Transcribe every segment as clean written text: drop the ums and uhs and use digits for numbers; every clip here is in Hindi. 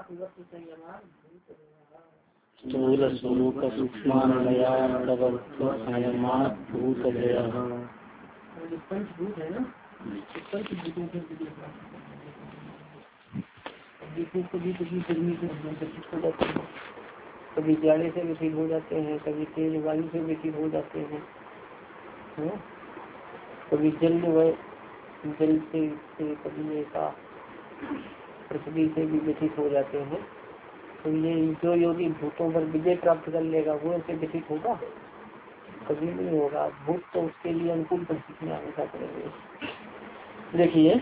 स्थूल स्वरूप पंचभूत है ना, पंचभूतों के कभी कभी गर्मी से व्यतीत हो जाते हैं, कभी जाड़े से व्यतीत हो जाते हैं, कभी तेज वायु से व्यतीत हो जाते हैं, कभी जल से कभी ऐसा पृथ्वी से भी व्यतीत हो जाते हैं। तो ये जो योगी भूतों पर विजय प्राप्त कर लेगा वो ऐसे व्यतीत होगा, कभी नहीं होगा। भूत तो उसके लिए अनुकूल परिस्थितियां हमेशा करेंगे। देखिए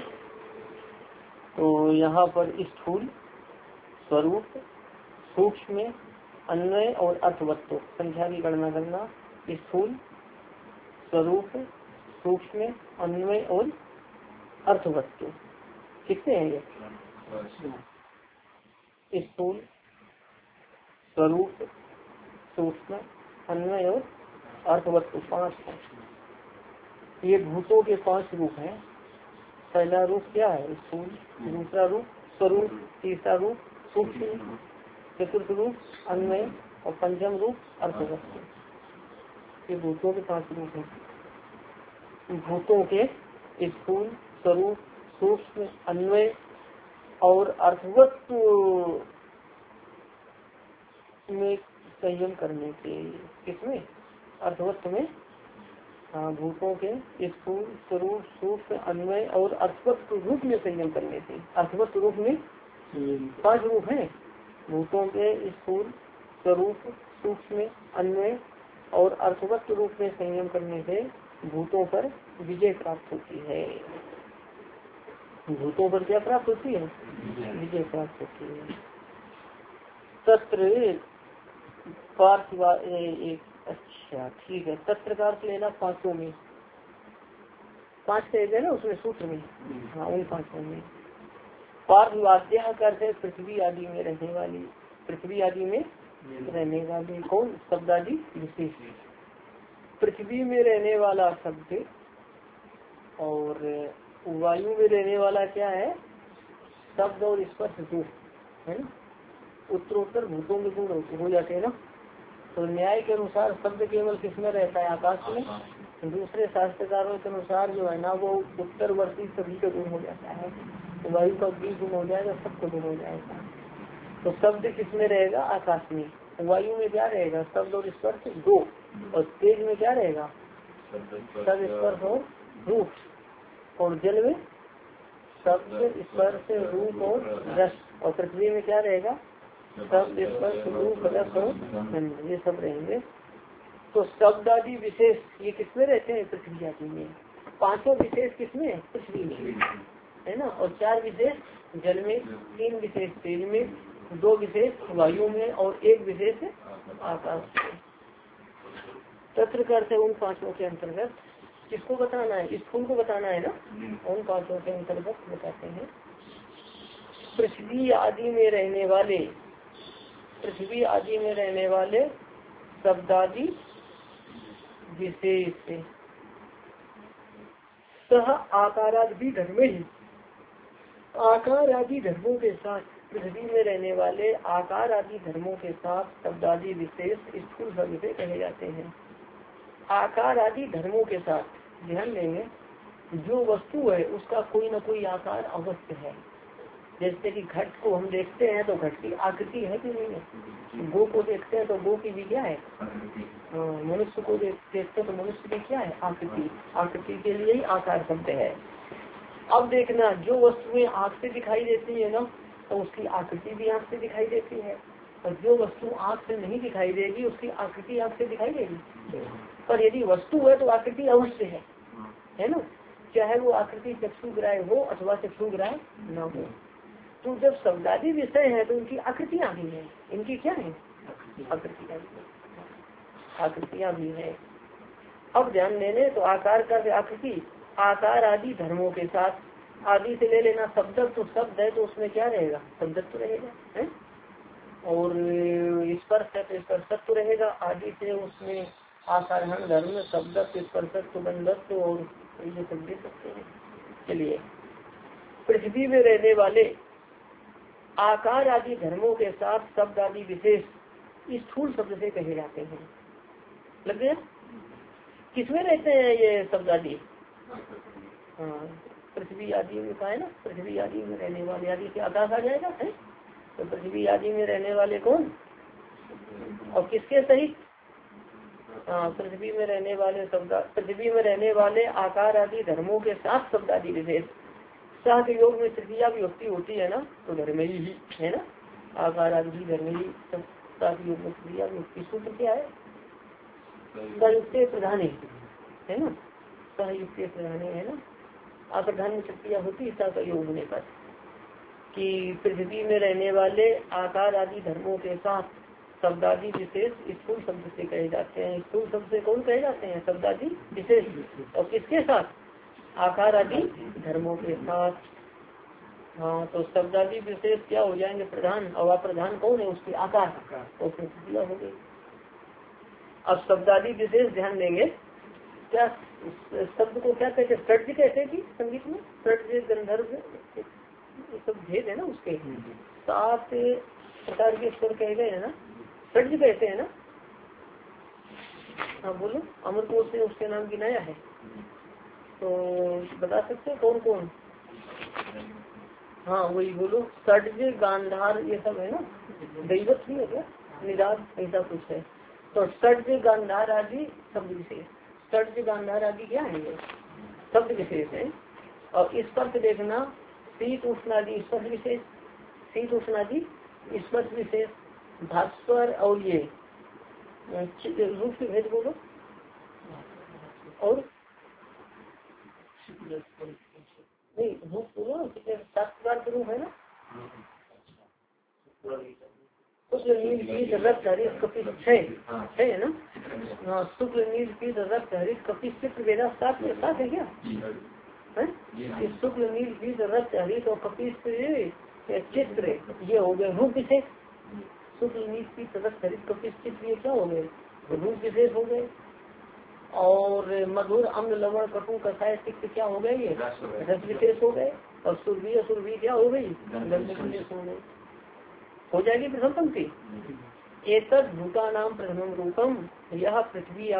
तो यहाँ पर स्थूल स्वरूप, सूक्ष्म, अन्वय और अर्थवत्व संख्या की गणना करना। स्थूल स्वरूप, सूक्ष्म, अन्वय और अर्थवत्व कितने हैं ये? स्थूल स्वरूप, सूक्ष्म, अन्वय और अर्थवत्व 5 है। ये भूतों के 5 रूप हैं। पहला रूप क्या है? स्थूल, दूसरा रूप स्वरूप, तीसरा रूप सूक्ष्म, चतुर्थ रूप अन्वय और पंचम रूप अर्थवत्व। ये भूतों के 5 रूप हैं। भूतों के स्थूल स्वरूप, सूक्ष्म, अन्वय और अर्थवत्व में संयम करने के, किसमें? अर्थवत्व में। भूतों के स्थूल स्वरूप, सूक्ष्म, अन्वय और अर्थवत्व रूप में संयम करने से। अर्थवत्व रूप में 5 रूप हैं। भूतों के स्थूल स्वरूप, सूक्ष्म, अन्वय और अर्थवत्व रूप में संयम करने से भूतों पर विजय प्राप्त होती है। भूतों पर क्या प्राप्त होती है? विजय प्राप्त होती है। तत्र पार्थिवा एक, अच्छा ठीक है। तत्र का अर्थ लेना 5 में, 5 कहेगा ना उसमें सूत्र में। हाँ उन 5 में पार्थिवाद्य करते पृथ्वी आदि में रहने वाली, पृथ्वी आदि में रहने वाली कौन? शब्द आदि विशेष। पृथ्वी में रहने वाला शब्द और वायु में रहने वाला क्या है? शब्द और स्पर्श रूप है ना। उत्तरोत्तर भूतों के गुण हो जाते हैं ना। तो न्याय के अनुसार शब्द केवल किसमें रहता है? आकाश में। दूसरे शास्त्रकारों के अनुसार जो है ना वो उत्तरवर्ती सभी का गुण हो जाता है। तो वायु का भी गुण हो जाएगा, सबका गुण हो जाएगा। तो शब्द किसमें रहेगा? आकाश में। वायु में क्या रहेगा? शब्द और स्पर्श 2। और तेज में क्या रहेगा? शब्द, स्पर्श और रूप। और जल में शब्द, स्पर्श, रूप और रस। और पृथ्वी में क्या रहेगा? शब्द, स्पर्श, रूप, रस और गंध, ये सब रहेंगे। तो शब्द आदि विशेष ये किसमें रहते हैं? पृथ्वी आदि में। 5 विशेष किसमें? पृथ्वी में है ना। और 4 विशेष जल में, 3 विशेष तेज में, 2 विशेष वायु में और 1 विशेष आकाश में। तत्र करते उन 5 के अंतर्गत किसको बताना है? स्थूल को बताना है ना। उन 5 के अंतर्गत बताते हैं पृथ्वी आदि में रहने वाले, पृथ्वी आदि में रहने वाले शब्दादि विशेष सह आकारादि धर्म ही, आकार आदि धर्मों के साथ पृथ्वी में रहने वाले आकार आदि धर्मों के साथ शब्दादि विशेष स्थूल शब्द से कहे जाते हैं। आकार आदि धर्मों के साथ ध्यान देंगे, जो वस्तु है उसका कोई न कोई आकार अवश्य है। जैसे कि घट को हम देखते हैं तो घट की आकृति है कि नहीं है। गो को देखते हैं तो गो की भी क्या है? मनुष्य को देखते हैं तो मनुष्य की क्या है? आकृति। आकृति के लिए ही आकार शब्द है। अब देखना, जो वस्तुएं आँख से दिखाई देती है ना तो उसकी आकृति भी आँख से दिखाई देती है। और जो वस्तु आँख से नहीं दिखाई देगी उसकी आकृति आँख से दिखाई देगी। पर यदि वस्तु है तो आकृति अवश्य है ना। चाहे वो आकृति चक्षुग्राह्य हो अथवा चक्षुग्राह्य न हो। तो जब शब्दादि विषय है तो उनकी आकृतियाँ भी है। इनकी क्या है? आकृतियाँ भी, आकृतियाँ भी है। अब ध्यान देने तो आकार का आकृति, आकार आदि धर्मों के साथ, आदि से ले लेना शब्द, तो शब्द है तो उसमें क्या रहेगा? शब्दत्व रहेगा है। और स्पर्श है तो स्पर्शत्व रहेगा। आदि से उसमें आसारण धर्म, शब्दत्व, स्पर्शत्व, गंधत्व और ये सब दे सकते हैं। चलिए, पृथ्वी में रहने वाले आकार आदि धर्मों के साथ शब्द आदि विशेष स्थूल शब्द से कहे जाते हैं। लग गया? किसमें रहते हैं ये शब्द आदि? हाँ, पृथ्वी आदि में कहा है ना, पृथ्वी आदि में रहने वाले, आदि से आकाश आ जाएगा है। तो पृथ्वी आदि में रहने वाले कौन और किसके सहित? हाँ, पृथ्वी में रहने वाले शब्द, पृथ्वी में रहने वाले आकार आदि धर्मों के साथ शब्द आदि विशेष। साह के योग में तृतीया विभक्ति होती है ना, तो धर्म ही है ना, आकार आदि धर्म ही। साह के योग में तृतीया विभक्ति सूत्र क्या है? संयुक्त प्रधान है ना, सहयुक्त प्रधान है ना, अप्रधान में तृतीया होती है साह का योग होने पर। कि पृथ्वी में रहने वाले आकार आदि धर्मों के साथ शब्दादि विशेष स्थूल शब्द से कहे जाते हैं। स्थूल शब्द से कौन कहे जाते हैं? शब्दादि विशेष। और किसके साथ? आकार आदि धर्मों के साथ। हाँ, तो शब्दादि विशेष क्या हो जाएंगे? प्रधान। और अप्रधान कौन है? उसके आकार, तो तृतीया हो गई। अब शब्दादि विशेष ध्यान देंगे, क्या शब्द को क्या कहते हैं? षड्ज कहते हैं कि संगीत में षड्ज गंधर्व सब भेद है ना, उसके 7 प्रकार के स्वर कहे गए है ना, षड्ज कहते हैं ना। हाँ बोलो, अमर कोश ने उसके नाम गिनाया है, तो बता सकते हैं कौन कौन? हाँ वही बोलो, षड्ज गांधार ये सब है ना, दैवत भी है क्या? निदान ऐसा कुछ है। तो षड्ज गांधार आदि शब्द विशेष, षड्ज गांधार आदि क्या है? ये शब्द विशेष है। और इस पर देखना, शीत उष्णादि स्पर्श विशेष, शीत उष्णादि स्पर्श विशेष, भास्वर और ये रूप से भेद बोलो। और नहीं रूप बोलो, 7 प्रकार के रूप है ना, शुक्ल नील पीत रक्त हरित कपित 6 है ना। हाँ, शुक्ल नील पीत रक्त हरित कपित चित्र वेदा 7 है क्या? शुक्ल नील पीत रक्त हरित और कपित चित्र, ये हो गए रूप विशेष। शुक्ल नील पीत रक्त हरित कपित चित्र, ये क्या हो गए? रूप विशेष हो गए। और मधुर अम्ल लवण कटु कसाय तिक्त क्या हो गए? ये रस विशेष हो गए। और सुरभि क्या हो गई? गंध विशेष हो गई। हो जाएगी प्रथम पंक्ति। एतद भूता नाम प्रथम रूपम, यह पृथ्वी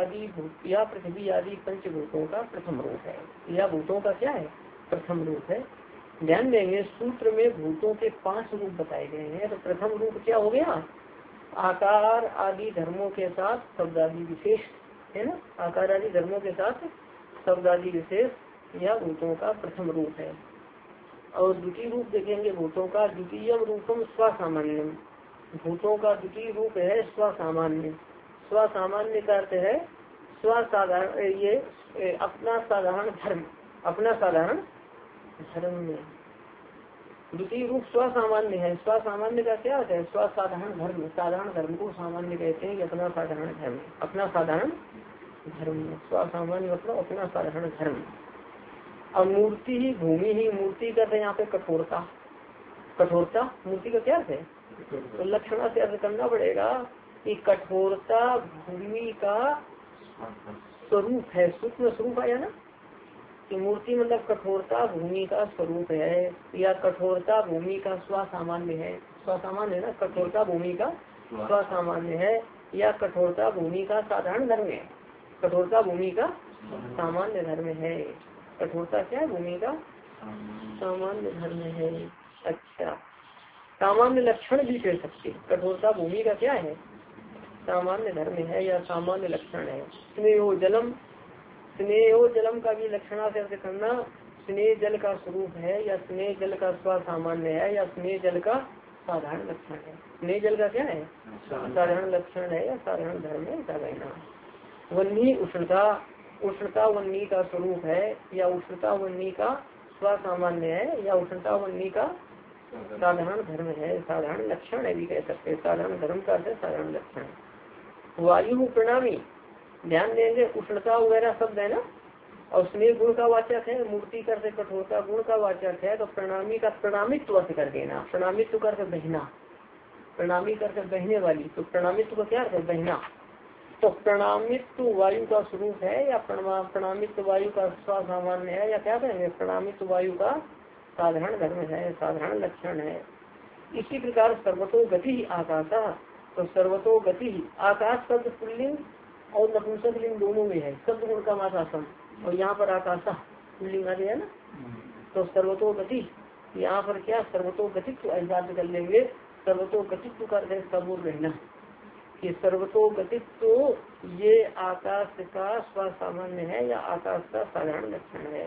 आदि पंचभूतों का प्रथम रूप है। यह भूतों का क्या है? प्रथम रूप है। ध्यान देंगे, सूत्र में भूतों के 5 रूप बताए गए हैं। तो प्रथम रूप क्या हो गया? आकार आदि धर्मों के साथ शब्दादि विशेष है ना, आकार आदि धर्मों के साथ शब्दादि विशेष, यह भूतों का प्रथम रूप है। और द्वितीय रूप देखेंगे भूतों का, द्वितीय रूपम स्वसामान्यम, भूतों का द्वितीय रूप है स्वसामान्य। स्वसामान्य का अर्थ है स्वसाधारण, ये अपना साधारण धर्म, अपना साधारण धर्म में। द्वितीय रूप स्वसामान्य है। स्वसामान्य का क्या अर्थ है? स्वसाधारण धर्म, साधारण धर्म को सामान्य कहते हैं, अपना साधारण धर्म, अपना साधारण धर्म। स्वसामान्य मतलब अपना साधारण धर्म। और मूर्ति ही भूमि ही, मूर्ति का यहाँ पे कठोरता, कठोरता मूर्ति का क्या अर्थ है? तो लक्षणा से अर्थ करना पड़ेगा कि कठोरता भूमि का स्वरूप है। सूक्ष्म स्वरूप आया ना कि मूर्ति मतलब कठोरता भूमि का स्वरूप है, या कठोरता भूमि का स्वसामान्य है। स्वसामान्य है ना, कठोरता भूमि का स्वसामान्य है, या कठोरता भूमि का साधारण धर्म है। कठोरता भूमि का सामान्य धर्म है। कठोरता क्या है? भूमि का सामान्य धर्म है। अच्छा, सामान्य लक्षण भी कह सकते। कठोरता भूमि का क्या है? सामान्य धर्म है या सामान्य लक्षण है। स्नेहो जलम, स्नेहो जलम का भी लक्षणा से अर्थ करना, स्नेह जल का स्वरूप है, या स्नेह जल का स्वसामान्य है, या स्नेह जल का साधारण लक्षण है। स्नेह जल का क्या है? साधारण लक्षण है या साधारण धर्म है, ऐसा कहना। वन्नी उष्णता, उष्णता वन्नी का स्वरूप है, या उष्णता वन्नी का स्वसामान्य है, या उष्णता वन्नी का साधारण धर्म है, साधारण लक्षण है भी कह सकते हैं। साधारण धर्म का अर्थ है साधारण लक्षण। वायु प्रणामी, ध्यान देंगे उष्णता वगैरह शब्द है ना, और स्नेह गुण का वाचक है, मूर्ति कर से कठोरता गुण का वाचक है। तो प्रणामी का प्रणामित्व अर्थ कर देना, प्रणामित्व कर से बहना, प्रणामी कर से बहने वाली। तो प्रणामित्व का क्या अर्थ है? बहना। तो प्रणामित्व वायु का स्वरूप है, या प्रणामित्व वायु का स्वसामान्य है, या क्या कहेंगे? प्रणामित्व वायु का साधारण धर्म है, साधारण लक्षण है। इसी प्रकार सर्वतो गति ही आकाश, तो सर्वतो गति ही आकाश शब्द पुल्लिंग और नपुंसक लिंग दोनों में है, शब्द गुण का आकाशम, और यहाँ पर आकाशा पुल्लिंग आ गया ना। तो सर्वतो गति यहाँ पर क्या सर्वतो गतित्व ऐसा कर लेंगे, सर्वतो गतित्व का सबूर रहना कि सर्वतो गतित्व ये आकाश का स्वसामान्य है या आकाश का साधारण लक्षण है।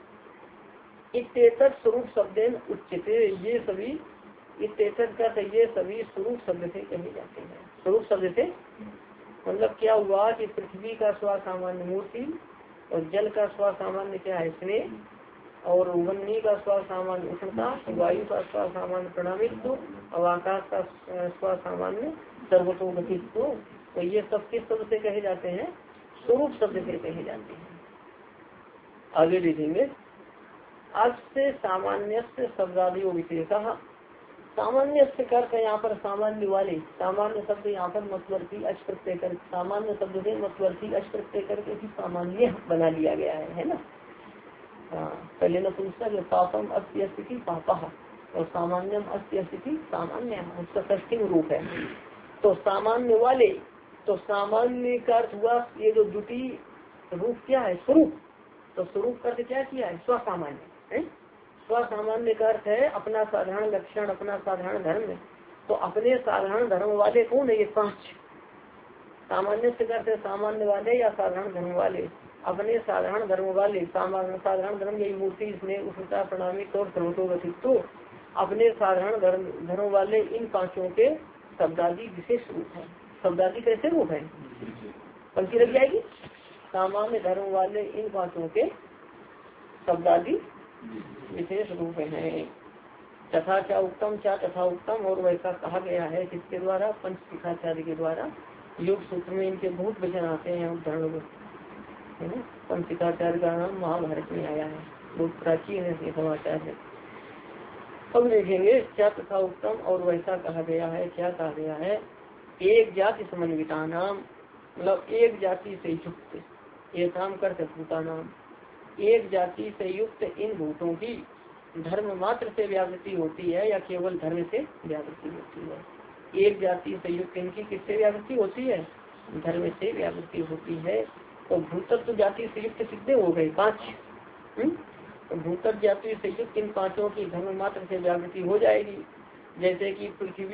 इत्तेतत् स्वरूप शब्देन उच्चते, ये सभी इत्तेतत् का ये सभी स्वरूप शब्द से कहे जाते हैं। स्वरूप शब्द से मतलब क्या हुआ कि पृथ्वी का स्वसामान्य मूर्ति और जल का स्वसामान्य क्या है स्नेह, और वन्नी का स्वसामान्य उष्णता, वायु का स्वसामान्य प्रणामित्व और आकाश का स्वसामान्य सर्वतोगतित्व, तो ये सब किस शब्द से कहे जाते हैं? स्वरूप शब्द से कहे जाते हैं। आगे देखेंगे अस्य सामान्य शब्दादियों विशेष, सामान्य से करके यहाँ पर सामान्य वाले, सामान्य शब्द यहाँ पर मतवर्थी अच प्रत्यय कर, सामान्य शब्द से मतवर्थी अच प्रत्यय करके भी सामान्य बना लिया गया है ना। पहले न पूछता जो पापम अस्य स्थिति पापा और सामान्यम अस्य स्थिति सामान्य, उसका षष्ठी रूप है। तो सामान्य वाले, तो सामान्य का अर्थ हुआ ये जो द्वितीय रूप क्या है? स्वरूप। तो स्वरूप का अर्थ क्या किया है? स्वसामान्य। स्वसामान्य का अर्थ है अपना साधारण लक्षण, अपना साधारण धर्म। तो अपने साधारण धर्म वाले कौन है? ये 5 सामान्य से करते सामान्य वाले या साधारण धर्म वाले, अपने साधारण धर्म वाले, साधारण धर्म यही मूर्ति इसमें उसका प्रणामित और सर्वतोगतित्व, अपने साधारण धर्म वाले इन 5 के शब्दादि विशेष रूप है। शब्दादि कैसे रूप है? पंक्ति लग जाएगी। सामान्य धर्म वाले इन 5 के शब्दादि विशेष रूप है। तथा क्या उत्तम, क्या तथा उत्तम, और वैसा कहा गया है किसके द्वारा? पंचशिखाचार्य के द्वारा। योग सूत्र में इनके बहुत वचन आते हैं उदाहरण है ना। पंचशिखाचार्य का नाम महाभारत में आया है, बहुत प्राचीन है ये समाचार है। अब देखेंगे क्या तथा उत्तम और वैसा कहा गया है। क्या कहा गया है? एक जाति समन्विता नाम, मतलब एक जाति से युक्त, एक काम करते भूता नाम, एक जाति से युक्त इन भूतों की धर्म मात्र से व्यावृत्ति होती है या केवल धर्म से व्यावृत्ति होती है? एक जाति से युक्त इनकी किससे व्यावृत्ति होती है? धर्म से व्यावृत्ति होती है। तो भूतत्व जाति से युक्त कितने हो गए? 5। तो भूतत्व जाति से युक्त इन 5 की धर्म मात्र से व्यावृत्ति हो जाएगी। जैसे कि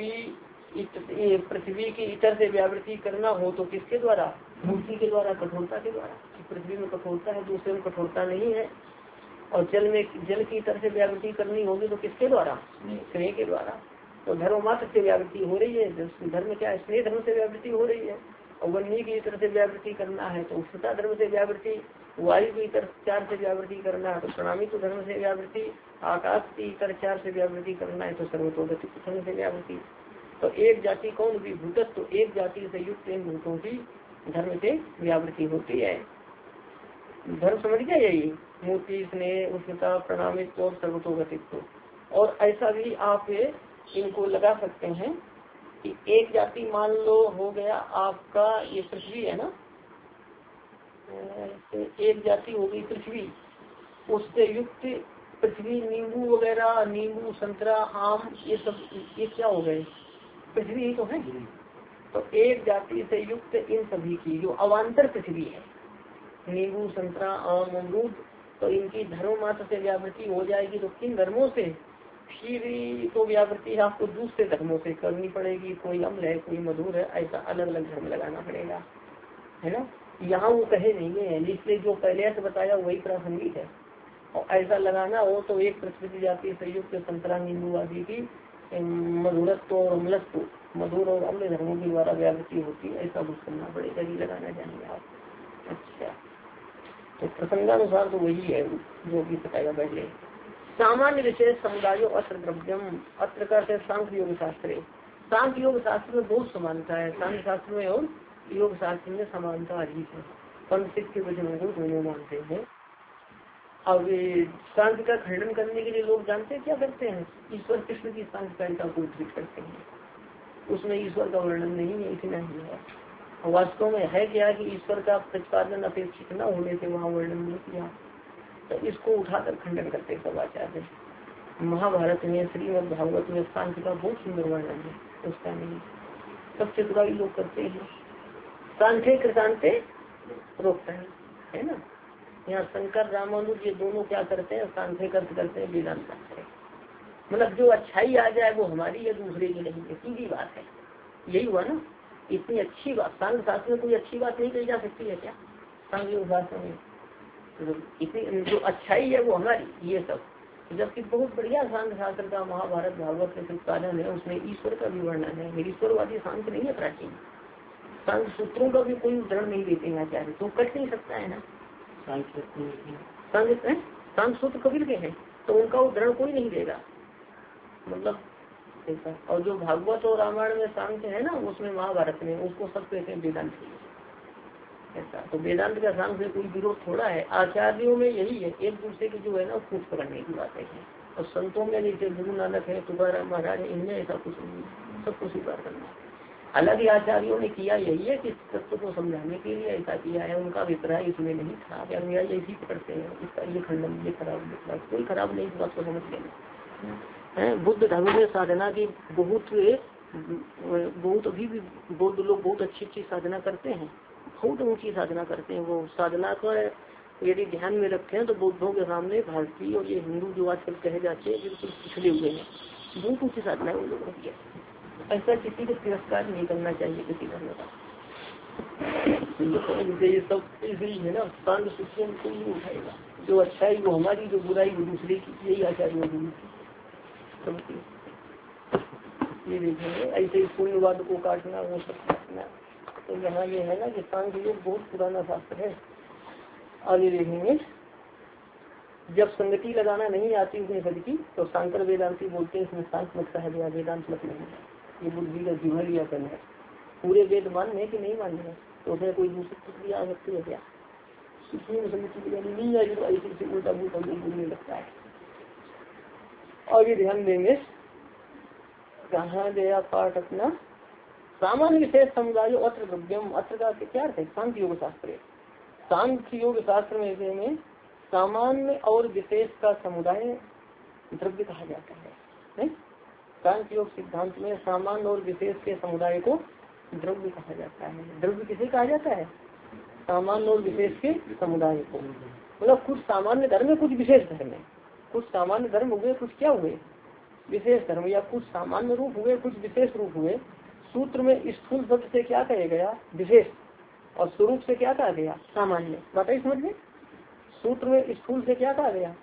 पृथ्वी की इतर से व्यावृत्ति करना हो तो किसके द्वारा? मूर्ति के द्वारा, कठोरता के द्वारा। पृथ्वी में कठोरता है, दूसरे में कठोरता नहीं है। और जल की इतर से व्यावृत्ति करनी होगी तो किसके द्वारा? स्नेह के द्वारा। तो धर्म मात्र से व्यावृत्ति हो रही है। धर्म क्या है? स्नेह धर्म से व्यावृत्ति हो रही है। और वन्नी की इतर से व्यावृत्ति करना है तो उष्णता धर्म से व्यावृत्ति, वायु की इतर 4 से व्यावृत्ति करना है तो प्रणामित धर्म से व्यावृत्ति, आकाश की इतर 4 से व्यावृत्ति करना है तो सर्वतोगतित्व धर्म से व्यावृत्ति। तो एक जाति कौन भी? भूतत्व। तो एक जाति से युक्त इन भूतों की धर्म से व्यावृत्ति होती है। धर्म समझ गया? यही मूर्ति, स्नेह, उष्णता, प्रणामित और सर्वतोगतित्व। और ऐसा भी आप इनको लगा सकते हैं कि एक जाति मान लो हो गया आपका ये पृथ्वी है ना, एक जाति हो गई पृथ्वी, उससे युक्त पृथ्वी, नींबू वगैरह, नींबू, संतरा, आम, ये सब ये क्या हो गए? पृथ्वी ही तो है। तो एक जाति से युक्त इन सभी की जो अवान्तर पृथ्वी है, नींबू, संतरा, आम, अमरूद, तो इनकी धर्म मात्र से व्यावृत्ति हो जाएगी। तो किन धर्मों से? फिर तो व्यावृत्ति आपको दूसरे धर्मों से करनी पड़ेगी। कोई अम्ल है, कोई मधुर है, ऐसा अलग अलग धर्म लगाना पड़ेगा, है ना। यहाँ वो कहे नहीं है, इसलिए जो पहले से बताया वही प्रासंगिक है। और ऐसा लगाना हो तो एक पृथ्वी जाति संयुक्त संतरा, नींबू आदि की मधुरत्व और अम्लत्व, मधुर और अम्ल धर्मों के द्वारा व्यावृत्ति होती है, ऐसा कुछ करना पड़ेगा ही लगाना जाएंगे आप। अच्छा, तो प्रसंगानुसार तो वही है जो भी बताया पहले। सामान्य विशेष समुदायों अस्त्र द्रव्यम, अस्त्र का सांख्य योग शास्त्र। सांख्य योग शास्त्र में बहुत समानता है, सांख्य शास्त्र में और योग शास्त्र में समानता अधिक है। पंडित के वचनों को दोनों मानते हैं। अब सांख्य का खंडन करने के लिए लोग जानते हैं क्या करते हैं? ईश्वर कृष्ण की सांख्यकारिता को उद्धृत करते हैं, उसमें ईश्वर का वर्णन नहीं है, इतना ही है। वास्तव में है क्या कि ईश्वर का प्रतिपादन अपेक्षित न होने से वहाँ वर्णन नहीं किया, तो इसको उठाकर खंडन करते सब आचार्य, महाभारत में श्रीमद् भागवत में सांख्य का बहुत सुंदर वर्णन है, उसका नहीं सब चतुराई लोग करते हैं। सांख्य कृतांते रोकता है ना। यहाँ शंकर रामानुज ये दोनों क्या करते हैं, सांख्य अर्थ करते हैं वेदांत शास्त्र। मतलब जो अच्छाई आ जाए वो हमारी या दूसरे की नहीं है, सीधी बात है। यही हुआ ना, इतनी अच्छी बात सांख्य शास्त्र में कोई अच्छी बात नहीं कही जा सकती है क्या? सांख्य शास्त्र में इतनी जो अच्छाई है वो हमारी, ये सब। जबकि बहुत बढ़िया सांख्य शास्त्र का महाभारत भागवत में प्रतिपादन है, उसमें ईश्वर का भी वर्णन है। ईश्वरवादी सांख्य नहीं है प्राचीन, सांख्य सूत्रों का भी कोई उदाहरण नहीं देते हैं आचार्य, तो कट नहीं सकता है ना। सांख्य सूत्र कबीर के हैं तो उनका उदाहरण कोई नहीं देगा, मतलब ऐसा। और जो भागवत और रामायण में सांख्य है ना, उसमें महाभारत में उसको सब कहते हैं वेदांत ऐसा। तो वेदांत का सांख्य से कोई विरोध थोड़ा है। आचार्यों में यही है, एक दूसरे की जो है ना कूच पकड़ने की बात है। और संतों में जैसे गुरु नानक है, तुकाराम महाराज है, इनमें ऐसा कुछ नहीं है, सबको स्वीकार करना है। हालांकि आचार्यों ने किया यही है कि तत्व को समझाने के लिए ऐसा किया है, उनका अभिप्राय इसमें नहीं था कि अनुयायी ऐसी पकड़ते हैं, इसका ये खंडन, ये खराब, कोई खराब नहीं, इस बात को समझ लेना। बुद्ध धर्म में साधना की बहुत अभी भी बौद्ध लोग बहुत अच्छी साधना करते हैं, बहुत ऊंची साधना करते हैं। वो साधना को यदि ध्यान में रखें तो बौद्धों के सामने भारतीय और ये हिंदू जो आजकल कहे जाते हैं बिल्कुल पिछले हुए हैं, बहुत ऊंची साधना वो लोगों की है। ऐसा किसी को तिरस्कार नहीं करना चाहिए किसी धर्म का। ये सब इसलिए है ना, शांत सूत्रों को नहीं उठाएगा, जो अच्छाई वो हमारी, जो बुराई वो दूसरे की, यही आचार्यों की। ये देखेंगे ऐसे ही पुण्यवाद को काटना, वो सब काटना। तो यहाँ ये है ना कि सांख्य योग बहुत पुराना शास्त्र है। आगे देखेंगे, जब संगति लगाना नहीं आती उपनिषद की तो शंकर वेदांती बोलते हैं इसमें सांख्य मत कहा गया, वेदांत मत नहीं। ये बुद्धि का जीवन लिया करना है। पूरे वेद मानने कि नहीं मानने, तो उसमें कोई दूसरी प्रक्रिया आ सकती है क्या? संगति लगानी नहीं आएगी तो ऐसे उल्टा उल्टा बोलने लगता है। आगे ध्यान देंगे, कहाँ गया पाठ अपना, सामान्य विशेष समुदाय अत्र द्रव्यम। अत्र का क्या अर्थ है? सांख्य योग शास्त्र। सांख्य योग शास्त्र में सामान्य और विशेष का समुदाय द्रव्य कहा जाता है। सांख्य योग सिद्धांत में सामान्य और विशेष के समुदाय को द्रव्य कहा जाता है। द्रव्य किसे कहा जाता है? सामान्य और विशेष के समुदाय को। मतलब कुछ सामान्य धर्म है, कुछ विशेष धर्म है। कुछ सामान्य धर्म हुए, कुछ क्या हुए? विशेष धर्म, या कुछ सामान्य रूप हुए, कुछ विशेष रूप हुए। सूत्र में स्थूल शब्द से क्या कहा गया? विशेष। और स्वरूप से क्या कहा गया? सामान्य। बताइए समझ में, सूत्र में स्थूल से क्या कहा गया?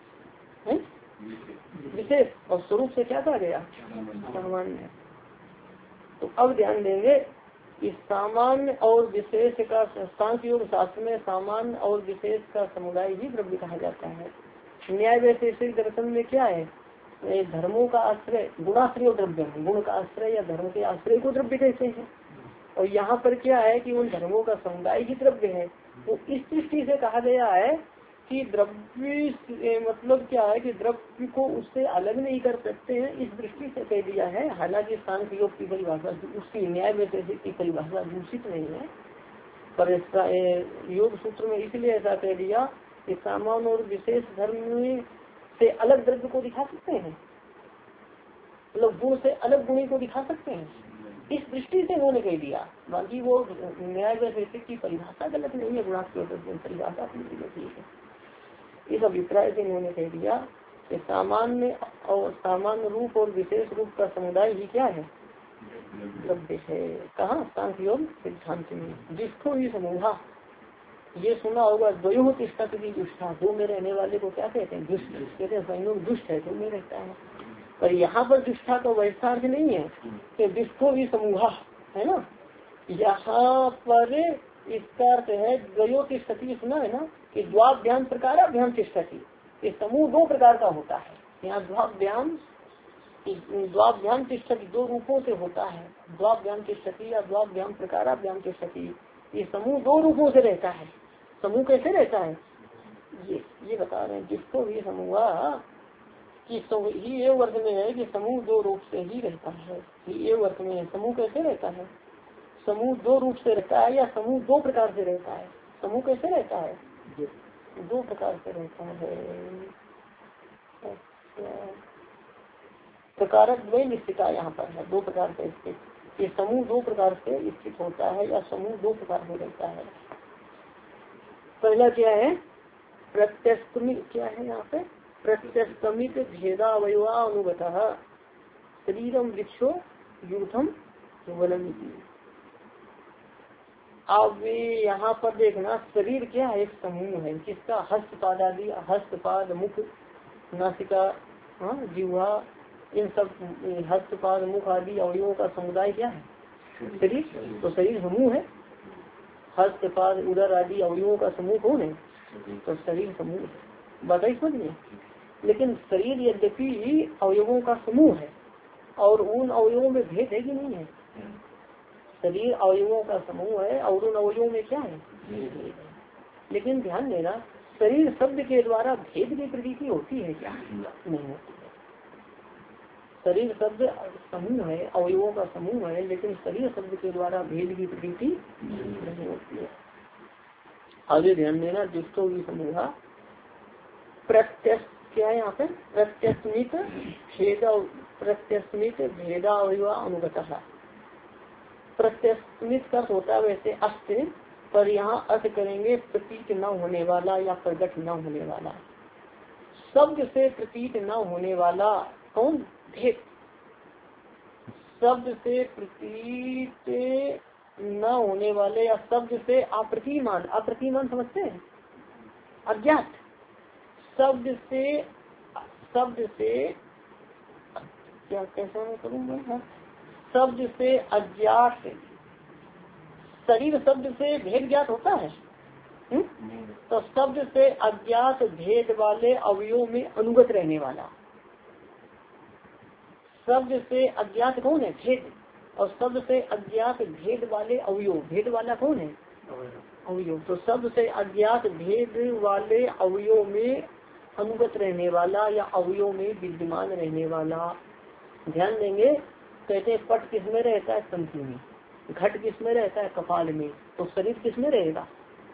विशेष। और स्वरूप से क्या कहा गया? सामान्य। तो अब ध्यान देंगे, इस सामान्य और विशेष का सांख्य योग शास्त्र में सामान्य और विशेष का समुदाय ही द्रव्य कहा जाता है। न्याय वैशेषिक दर्शन में क्या है? धर्मों का आश्रय गुणाश्रय द्रव्य, गुण का आश्रय या धर्म के आश्रय को द्रव्य कहते हैं। और यहाँ पर क्या है कि उन धर्मों का समुदाय ही द्रव्य है। तो इस दृष्टि से कहा गया है कि द्रव्य मतलब क्या है कि द्रव्य को उससे अलग नहीं कर सकते हैं, इस दृष्टि से कह दिया है। हालांकि सांख्य योग की परिभाषा उसकी न्याय वैशेषिक की परिभाषा दूषित नहीं है, पर योग सूत्र में इसलिए ऐसा कह दिया कि सामान्य और विशेष धर्म से अलग द्रव्य को दिखा सकते हैं, मतलब गुण से अलग गुणी को दिखा सकते हैं, इस दृष्टि से उन्होंने कह दिया। बाकी वो न्याय वैशेषिक की परिभाषा गलत नहीं है, गुणात्मक परिभाषा ठीक है। इस अभिप्राय से इन्होंने कह दिया कि सामान्य रूप और विशेष रूप का समुदाय ही क्या है? द्रव्य है। कहाँ? सांख्य योग सिद्धांत में। जिसको भी समूहा, ये सुना होगा, द्वयो तिष्ठा की दुष्टा, दो में रहने वाले को क्या कहते हैं? दुष्ट कहते हैं। संयोग दुष्ट है, दो में रहता है। पर यहाँ पर दुष्टा का वैसा अर्थ नहीं है कि जिसको भी समूहा, है ना। यहाँ पर इसका अर्थ है द्वयो तिष्ठति, सुना है ना कि द्वाभ्याम प्रकार अभ्याम तिष्ठति, ये समूह दो प्रकार का होता है। यहाँ द्वाभ्याम तिष्ठति दो रूपों से होता है। द्वाभ्याम तिष्ठति या द्वाभ्याम प्रकार अभ्याम तिष्ठति, ये समूह दो रूपों से रहता है। समूह कैसे रहता है ये बता रहे हैं। जिसको भी समूह कि ही ये वर्ग में है कि समूह दो रूप से ही रहता है। ये वर्ग में है, समूह कैसे रहता है? समूह दो रूप से रहता है या समूह दो प्रकार से रहता है। समूह कैसे रहता है? दो प्रकार से रहता है। अच्छा, प्रकारक द्वय निश्चिता यहाँ पर है, दो प्रकार से स्थित, ये समूह दो प्रकार से स्थित होता है या समूह दो प्रकार से रहता है। पहला क्या है, प्रत्यस्तमित, क्या है यहाँ पे, प्रत्यस्तमित भेदावयवा अनुगतः शरीरम वृक्षो यूथम वनमिति। अब यहाँ पर देखना, शरीर क्या है, एक समूह है, किसका, हस्तपाद आदि, हस्तपाद, मुख, नासिका, जिह्वा, इन सब हस्तपाद मुख आदि अवयवों का समुदाय क्या है, शरीर। तो शरीर समूह है, हस्तपाद उदर आदि अवयवों का समूह कौन है, तो शरीर समूह है। बात ही समझिए। लेकिन शरीर यद्यपि अवयवों का समूह है और उन अवयवों में भेद है कि नहीं है, शरीर अवयवों का समूह है और उन अवयवों में क्या है, लेकिन ध्यान देना, शरीर शब्द के द्वारा भेद की प्रतीति होती है क्या, नहीं होती है। शरीर शब्द समूह है, अवयवों का समूह है, लेकिन शरीर शब्द के द्वारा भेद की प्रतीति नहीं होती है। आगे ध्यान देना, दुष्टों की समूह प्रत्यक्ष, क्या है यहाँ पे, प्रत्यस्मित भेदा अवयवा अनुगतः। प्रत्यस्मित का होता वैसे अस्त, पर यहाँ अर्थ करेंगे प्रतीत न होने वाला या प्रकट न होने वाला। शब्द से प्रतीत न होने वाला कौन, भेद। शब्द से प्रतीत न होने वाले या शब्द से अप्रतिमान, अप्रतिमान समझते हैं, अज्ञात। शब्द से क्या, कैसा मैं करूँगा, शब्द से अज्ञात, शरीर शब्द से भेद ज्ञात होता है, तो शब्द से अज्ञात भेद वाले अवयवों में अनुगत रहने वाला। शब्द से अज्ञात कौन है, भेद, और शब्द से अज्ञात भेद वाले अवयव, भेद वाला कौन है, अवयव। तो शब्द से अज्ञात भेद वाले अवयव में अनुगत रहने वाला या अवयव में विद्यमान रहने वाला। ध्यान देंगे, कहते हैं पट किसमें रहता है, तंतु में, घट किसमें रहता है, कपाल में, तो शरीर किसमें रहेगा,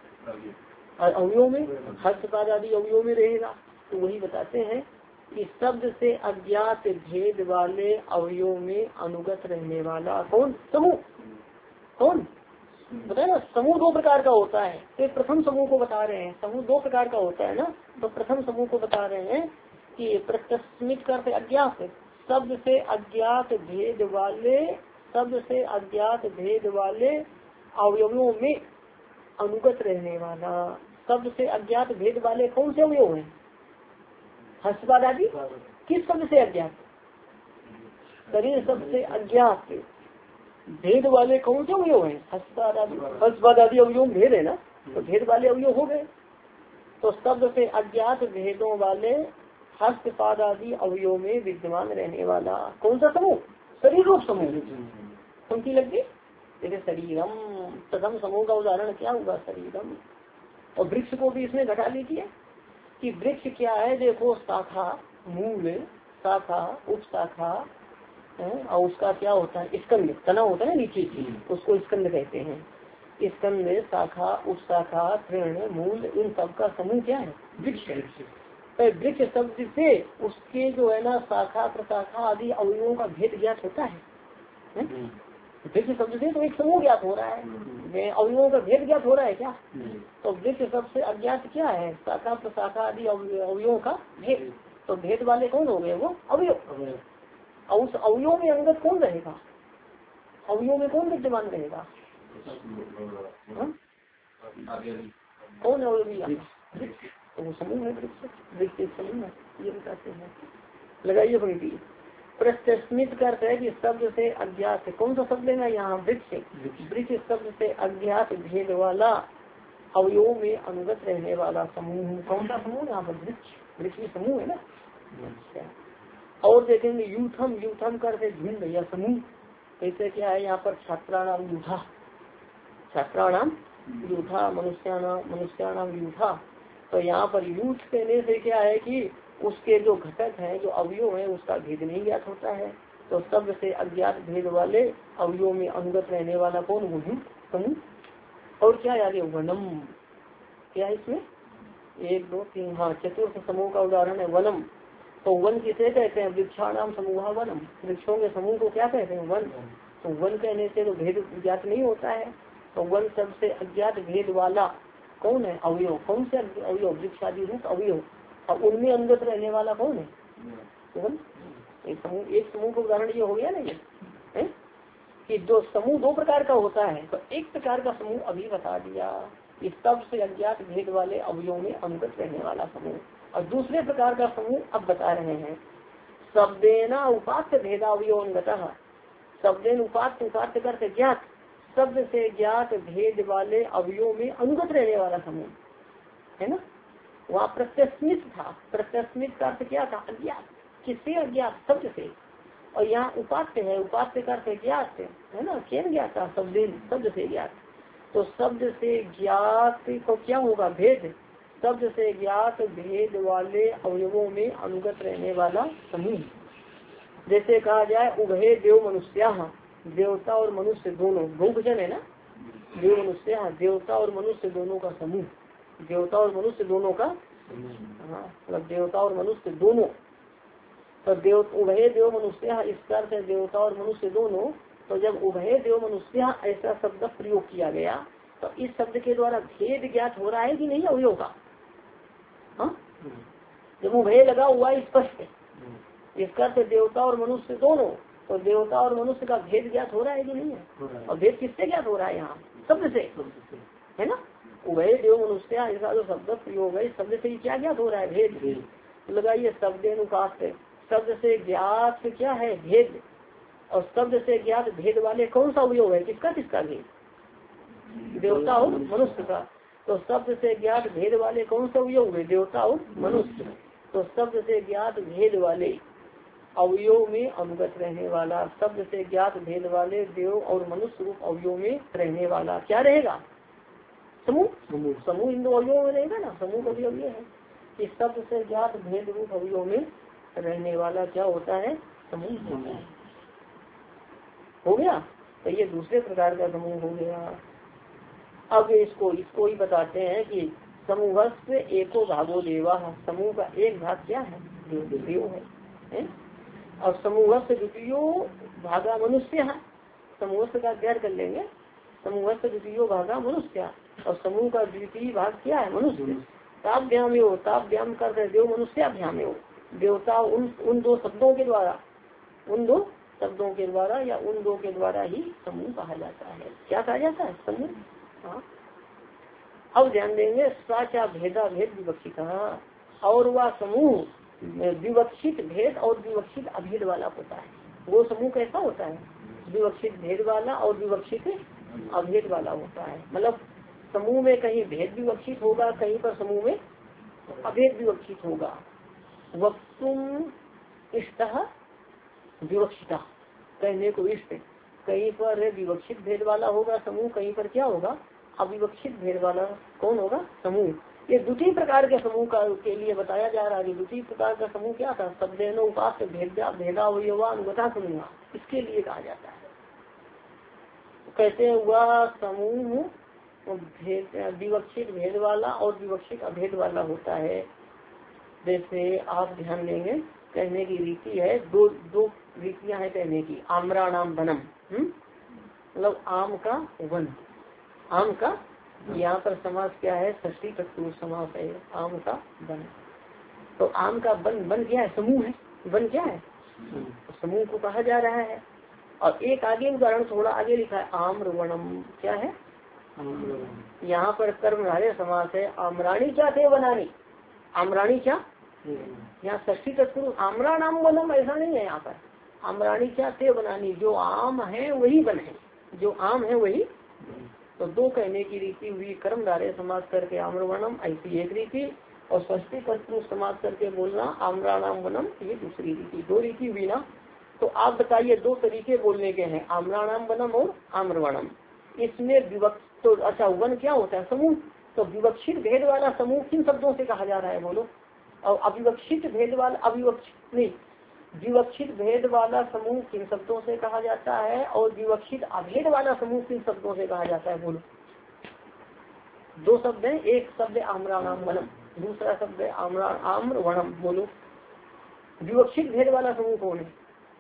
अवयव में, हस्तपाद आदि अवयव में रहेगा। तो वही बताते हैं कि शब्द से अज्ञात भेद वाले अवयव में अनुगत रहने वाला कौन, समूह। कौन बताए ना, समूह दो प्रकार का होता है। तो प्रथम समूह को बता रहे हैं, समूह दो प्रकार का होता है ना, तो प्रथम समूह को बता रहे हैं कि प्रत्यस्मित करते अज्ञात, शब्द से अज्ञात भेद वाले, शब्द से अज्ञात भेद वाले अवयवों में अनुगत रहने वाला। शब्द से अज्ञात भेद वाले कौन से अवयव हैं, हस्तपाद आदि, किस शब्द से अज्ञात, शरीर शब्द से अज्ञात भेद वाले कौन से अवयव हैं, हस्तपाद आदि, हस्तपाद आदि अवयव भेद है ना, तो भेद वाले अवयव हो गए। तो शब्द से अज्ञात भेदों वाले हस्तपाद आदि अवयव में विद्यमान रहने वाला कौन सा समूह, शरीर रूप समूह। उनकी लगती जैसे शरीरम, प्रथम समूह का उदाहरण क्या होगा, शरीरम। और वृक्ष को भी इसमें घटा लीजिए कि वृक्ष क्या है, देखो शाखा, मूल, शाखा, उपशाखा, और उसका क्या होता है, स्कंद, तना होता है नीचे की, उसको स्कंद कहते हैं। स्कंद, शाखा, उपशाखा, तृण, मूल, इन सब का समूह क्या है, वृक्ष। वृक्ष शब्द से उसके जो है ना शाखा प्रशाखा आदि अवयवों का भेद ज्ञात होता है। वृक्ष शब्द से तो एक समूह ज्ञात हो रहा है, अवयवों का भेद ज्ञात हो रहा है क्या। तो वृक्ष शब्द से अज्ञात क्या है, शाखा प्रशाखा आदि अवयवों का भेद। तो भेद वाले कौन हो गए, वो अवयव। और उस अवयव में अंगत कौन रहेगा, अवयव में कौन विद्यमान रहेगा, कौन अवयव, तो वो समूह है वृक्ष, वृक्ष एक समूह है, ये बताते हैं। लगाइए पंक्ति, प्रत्यस्मित का अर्थ है कि शब्द से अज्ञात, कौन सा शब्द लेना यहाँ, वृक्ष। वृक्ष शब्द से अज्ञात भेद वाला अवयवों में अनुगत रहने वाला समूह। कौन सा समूह यहाँ पर, वृक्ष, वृक्ष समूह है ना। और देखेंगे यूथम, यूथम का अर्थ है झुंड या समूह। ऐसे क्या है यहाँ पर, छात्राणाम यूथा, छात्राणाम यूथा, मनुष्याणाम यूथा। तो यहाँ पर यूथ कहने से क्या है कि उसके जो घटक हैं, जो अवयव है, उसका भेद नहीं ज्ञात होता है। तो शब्द से अज्ञात भेद वाले अवयव में अनुगत रहने वाला कौन, वो समूह। और क्या आगे, वनम, क्या है इसमें, 1 2 3, हाँ, चतुर्थ समूह का उदाहरण है वनम। तो वन किसे कहते हैं? वृक्षाणाम समूह वनम, वृक्षों के समूह को क्या कहते हैं? वन। तो वन कहने से तो भेद ज्ञात नहीं होता है। तो वन सबसे अज्ञात भेद वाला कौन है? अवयव। कौन से अवयव? वृक्षादि रूप अवयव। और उनमें अंगत रहने वाला कौन है? वन। एक समूह का उदाहरण ये हो गया ना, ये है कि दो प्रकार का होता है। तो एक प्रकार का समूह अभी बता दिया, इस सबसे अज्ञात भेद वाले अवयवों में अंगत रहने वाला समूह। और दूसरे प्रकार का समूह अब बता रहे हैं, शब्देना उपास्य भेदावयवंगतः। शब्देन उपास्य, उपास्य करते ज्ञात, शब्द से ज्ञात भेद वाले अवयवों में अनुगत रहने वाला समूह है ना। वहाँ प्रत्यस्मित था, प्रत्यस्मित का अर्थ क्या था? अज्ञात। किससे? अज्ञात, शब्द से। और यहाँ उपास्य है, उपास्य का अर्थ ज्ञात है ना। केन ज्ञात था? शब्देन, शब्द से ज्ञात। तो शब्द से ज्ञात को क्या होगा? भेद। शब्द से ज्ञात भेद वाले अवयवों में अनुगत रहने वाला समूह। जैसे कहा जाए उभय देव मनुष्या, देवता और मनुष्य दोनों, बहुवचन है ना। देव मनुष्या, देवता और मनुष्य दोनों का समूह। देवता और मनुष्य दोनों का, हाँ मतलब देवता और मनुष्य दोनों। तो उभय देव मनुष्य, इसका अर्थ है देवता और मनुष्य दोनों। तो जब उभय देव मनुष्य ऐसा शब्द प्रयोग किया गया, तो इस शब्द के द्वारा भेद ज्ञात हो रहा है कि नहीं अवयव का? हाँ, जब उभय लगा हुआ है स्पष्ट, इसका अर्थ देवता और मनुष्य दोनों। तो देवता और मनुष्य का भेद ज्ञात हो रहा है कि नहीं है? और भेद किससे ज्ञात हो रहा है? यहाँ शब्द से, है ना। उभय देव मनुष्य ऐसा जो शब्द प्रयोग है, शब्द से क्या ज्ञात हो रहा है? भेद। लगाइए शब्देनुपास्य, शब्द से ज्ञात क्या है? भेद। और शब्द से ज्ञात भेद वाले कौन सा अवयव है? किसका किसका भेद? देवता और मनुष्य का। तो शब्द से ज्ञात भेद वाले कौन से अवयव हुए? देवता और मनुष्य। तो शब्द से ज्ञात भेद वाले अवयव में अनुगत रहने वाला, शब्द से ज्ञात भेद वाले देव और मनुष्य रूप अवयव में रहने वाला क्या रहेगा? समूह। समूह इन दो अवयवों में रहेगा ना। समूह का भी अवयव है कि शब्द से ज्ञात भेद रूप अवयव में रहने वाला क्या होता है? समूह होता है। हो गया। तो ये दूसरे प्रकार का समूह हो गया। अब इसको ही बताते हैं कि समूह से एको भागो देवा, समूह का एक भाग क्या है? देव है। और समूह से द्वितीय भागा मनुष्य है। समूह का अध्ययन कर लेंगे। समूह से द्वितीय भागा मनुष्य, और समूह का द्वितीय भाग क्या है? मनुष्य। ताभ्याम यो, ताभ्याम करते देव मनुष्याभ्याम यो। देवता उन दो शब्दों के द्वारा, उन दो शब्दों के द्वारा या उन दो के द्वारा ही समूह कहा जाता है। क्या कहा जाता है? समूह। हाँ, अब ध्यान देंगे साचा भेदा भेद विवक्षित, और वह समूह विवक्षित भेद और विवक्षित अभेद वाला होता है। वो समूह कैसा होता है? विवक्षित भेद वाला और विवक्षित अभेद वाला होता है। मतलब समूह में कहीं भेद विवक्षित होगा, कहीं पर समूह में अभेद विवक्षित होगा। वक्तुम इष्टः विवक्षिता, कहने को इष्ट, कहीं पर विवक्षित भेद वाला होगा समूह, कहीं पर क्या होगा? अविवक्षित भेद वाला कौन होगा? समूह। ये द्वितीय प्रकार के समूह का के लिए बताया जा रहा है। द्वितीय प्रकार का समूह क्या था? शब्देनो उपास्य भेदावयवानुगता समूह, इसके लिए कहा जाता है। कहते हैं वह समूह विवक्षित भेद वाला और विवक्षित अभेद वाला होता है। जैसे आप ध्यान देंगे, कहने की रीति है, दो रीतियां हैं कहने की। आम्राणाम वनम, मतलब आम का वन, आम का, यहाँ पर समास क्या है? षष्ठी तत्पुरुष समास है, आम का वन। तो आम का वन क्या है? समूह है। वन क्या है? समूह को कहा जा रहा है। और एक आगे उदाहरण थोड़ा आगे लिखा है, आम्रवणम, क्या है? यहाँ पर कर्मधारय समास है। आम्राणी क्या थे वनानी, आम्राणी क्या, यहाँ षष्ठी तत्पुरुष आम्राणाम वनम ऐसा नहीं है। यहाँ पर आम्राणी क्या थे बनानी, जो आम है वही वन है, जो आम है वही। तो दो कहने की रीति हुई, कर्मधारय समास करके आम्रवणम ऐसी एक रीति, और षष्ठी तत्पुरुष समास करके बोलना आम्राणाम वनम, ये दूसरी रीति। दो रीति हुई ना। तो आप बताइए, दो तरीके बोलने के हैं, आम्राणाम वनम और आम्रवणम। इसमें विवक्त तो अच्छा वन क्या होता है? समूह। तो विवक्षित भेद वाला समूह किन शब्दों से कहा जा रहा है बोलो? और अविवक्षित भेद वाला, अविवक्षित नहीं, विवक्षित भेद वाला समूह किन शब्दों से कहा जाता है, और विवक्षित अभेद वाला समूह किन शब्दों से कहा जाता है बोलो? दो शब्द है, एक शब्द आम्राणाम वनम, दूसरा शब्द है आम्रवणम। बोलो विवक्षित भेद वाला समूह कौन है?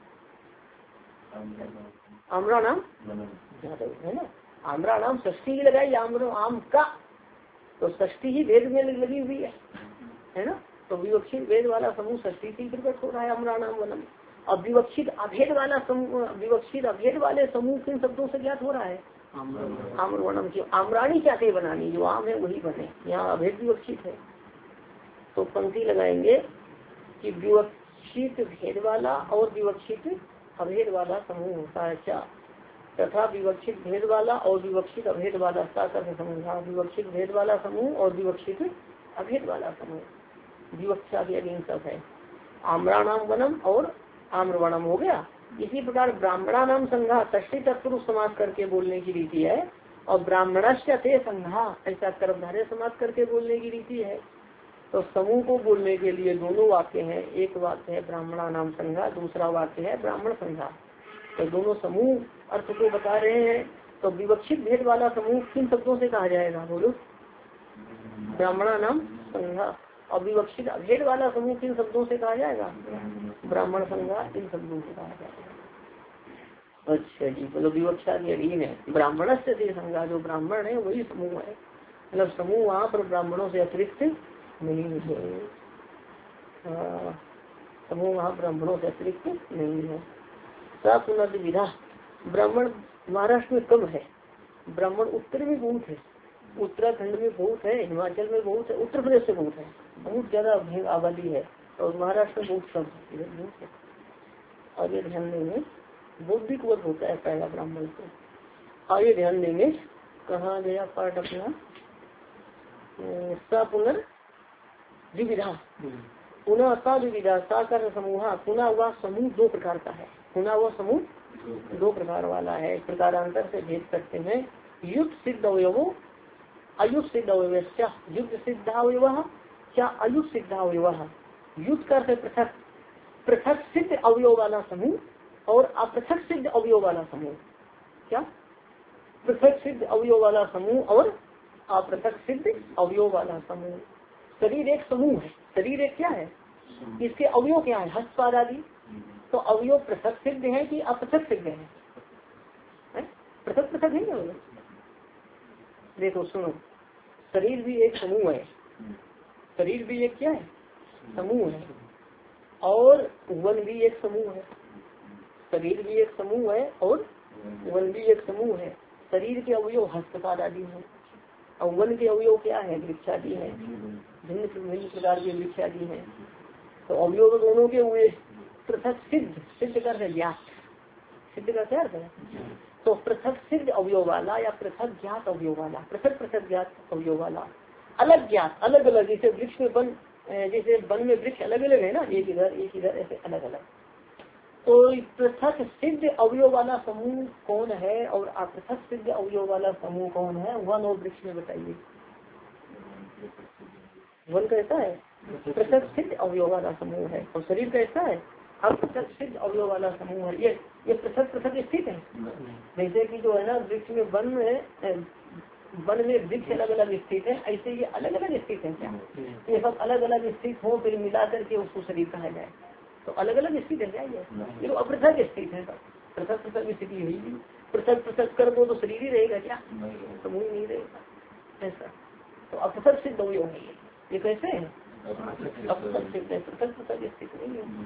आम्रा नाम है ना, आम्रा नाम षष्ठी ही लगाई, आम्र आम का, तो षष्ठी ही भेद में लगी हुई है ना। तो विवक्षित भेद वाला समूह षष्ठी से प्रकट हो रहा है, आम्रा नाम वनम। अब विवक्षित अभेद वाला समूह, विवक्षित अभेद वाले समूह किन शब्दों से ज्ञात हो रहा है? आम्रवणम की आम्राणी चाहते बनानी, जो आम है वही बने, यहाँ अभेद विवक्षित है। तो पंक्ति लगाएंगे कि विवक्षित भेद वाला और विवक्षित अभेद वाला समूह होता है क्या, तथा विवक्षित भेद वाला और विवक्षित अभेद वाला समूह, विवक्षित भेद वाला समूह और विवक्षित अभेद वाला समूह विवक्षा के अधीन सब है। आम्राणाम वनम और आम्रवणम हो गया। इसी प्रकार ब्राह्मणा नाम संघा षष्ठी तत्पुरुष समास करके बोलने की रीति है, और ब्राह्मणस्य ते संघा ऐसा कर्मधारय समास करके बोलने की रीति है। तो समूह को बोलने के लिए दोनों वाक्य हैं, एक वाक्य है ब्राह्मणा नाम संघा, दूसरा वाक्य है ब्राह्मण संघा। तो दोनों समूह अर्थ को बता रहे हैं। तो विवक्षित भेद वाला समूह किन शब्दों से कहा जाएगा? बोलो। ब्राह्मणा नाम संघा। और विवक्षित अभेद वाला समूह किन शब्दों से कहा जाएगा? ब्राह्मण संघा, इन शब्दों से कहा जाएगा। अच्छा जी, मतलब विवक्षा के अधीन है। ब्राह्मण से संघा, जो ब्राह्मण है वही समूह है, मतलब समूह वहाँ पर ब्राह्मणों से अतिरिक्त नहीं है, समूह वहाँ ब्राह्मणों से अतिरिक्त नहीं है। पुनर्विधा, ब्राह्मण महाराष्ट्र में कम है, ब्राह्मण उत्तर में बहुत है, उत्तराखंड में बहुत है, हिमाचल में बहुत है, उत्तर प्रदेश से बहुत है, बहुत ज्यादा आबादी है, और महाराष्ट्र में बहुत कम है, इधर बहुत है। आगे ध्यान देंगे, बौद्धिक वर्ग होता है पहला ब्राह्मण को। आगे ध्यान देंगे, कहाँ गया पाठ अपना? पुनर्विधा, पुनः सा विविधा, सा कर समूह, पुनः वह समूह दो प्रकार का है, पुनः वह समूह दो प्रकार वाला है। इस प्रकारांतर से भेद करते हैं। युक्त सिद्ध अवयवो अयुक्त सिद्ध अवयव, युक्त सिद्ध अवयव क्या अयुक्त सिद्ध अवयव। युक्त कर पृथक, पृथक सिद्ध अवयव वाला समूह और अपृथक सिद्ध अवयव वाला समूह। क्या? पृथक सिद्ध अवयव वाला समूह और अपृथक सिद्ध अवयव वाला समूह। शरीर एक समूह है, शरीर एक क्या है, इसके अवयव क्या है? हस्त पाद आदि। तो अवयव पृथक सिद्ध है कि अपृथक सिद्ध है? पृथक पृथक नहीं है। देखो सुनो, शरीर भी एक समूह है, शरीर भी एक क्या है? समूह है। और वन भी एक समूह है, शरीर भी एक समूह है और वन भी एक समूह है। शरीर के अवयव हस्तपाद आदि है, और वन के अवयव क्या है? वृक्षादि है, भिन्न भिन्न प्रकार के वृक्षादि है। तो अवयव दोनों के हुए। पृथक सिद्ध, सिद्ध कर ज्ञात, सिद्ध का क्या अर्थ है? तो पृथक सिद्ध अवयव वाला या पृथक ज्ञात अवयव वाला, पृथक पृथक ज्ञात अवयव वाला, अलग ज्ञात, अलग अलग, जैसे वृक्ष में वन, जैसे वन में वृक्ष अलग अलग है ना, एक इधर ऐसे अलग अलग। तो पृथक सिद्ध अवयव वाला समूह कौन है और अपृथक सिद्ध अवयव वाला समूह कौन है? वन और वृक्ष में बताइए। वन कैसा है? पृथक सिद्ध अवयव वाला समूह है। और शरीर कैसा है? अपृथक सिद्ध अवयव वाला समूह है। ये पृथक पृथक स्थित है। जैसे कि जो है ना वृक्ष में वन में वृक्ष अलग अलग स्थित है, ऐसे ये अलग अलग स्थित है। क्या ये सब अलग अलग स्थित हो फिर मिला करके उसको शरीर कहा जाए? तो अलग अलग स्थित है क्या ये तो अपृथक स्थित है। पृथक पृथक स्थिति हुई, पृथक पृथक कर दो तो शरीर ही रहेगा क्या? समूह नहीं रहेगा ऐसा। तो अपृथक सिद्ध अवयव है ये कैसे है? अपृथक सिद्ध है, पृथक पृथक स्थित नहीं है।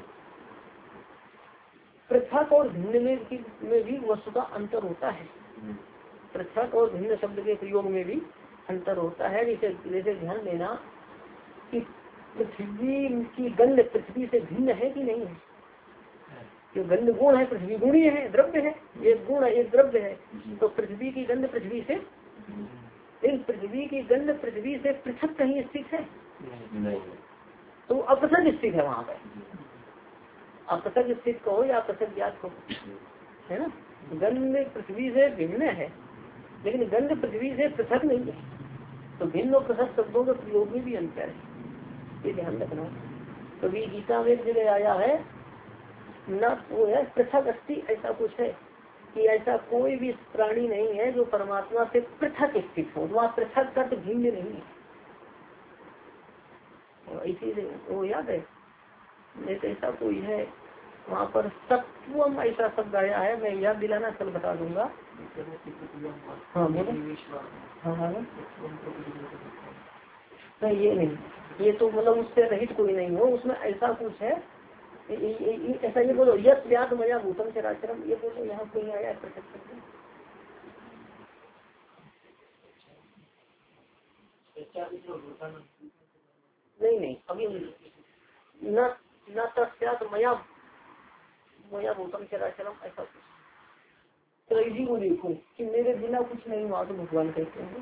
पृथक और भिन्न में भी वस्तु का अंतर होता है। पृथक और भिन्न शब्द के प्रयोग में भी अंतर होता है। जैसे ध्यान देना कि पृथ्वी की गंध पृथ्वी से भिन्न है कि नहीं है? जो गंध गुण है, पृथ्वी गुणी है, द्रव्य है, एक गुण है एक द्रव्य है। तो पृथ्वी की गंध पृथ्वी से, इन पृथ्वी की गंध पृथ्वी से पृथक कहीं स्थित है? तो अपृथक स्थित है वहाँ पे। अपृथक स्थित कहो या अपृथक ज्ञात कहो, है ना। गंध पृथ्वी से भिन्न है, लेकिन गंध पृथ्वी से पृथक नहीं है। तो भिन्न और पृथक शब्दों के प्रयोग में भी अंतर है, ये ध्यान रखना। तो भी गीता में एक जगह आया है न, वो है पृथक अस्थि, ऐसा कुछ है कि ऐसा कोई भी प्राणी नहीं है जो परमात्मा से पृथक स्थित हो। वहाँ पृथक का तो भिन्न नहीं है। इसी वो याद है एक ऐसा कोई है वहाँ पर सत्वम ऐसा शब्द आया है, मैं याद दिलाना कल बता दूंगा। हाँ बोलो। हाँ हाँ नहीं ये नहीं, ये तो मतलब उससे रहित कोई नहीं हो, उसमें ऐसा कुछ है ऐसा ये बोलो यश व्यास मया भूतम चराचरम, ये बोलो यहाँ कोई आया है प्रत्यक्ष। नहीं नहीं अभी न न तस्यात मया मया भूतम चराचरम ऐसा कुछ। तो इसी को देखो कि मेरे बिना कुछ नहीं हुआ, तो भगवान कहते हैं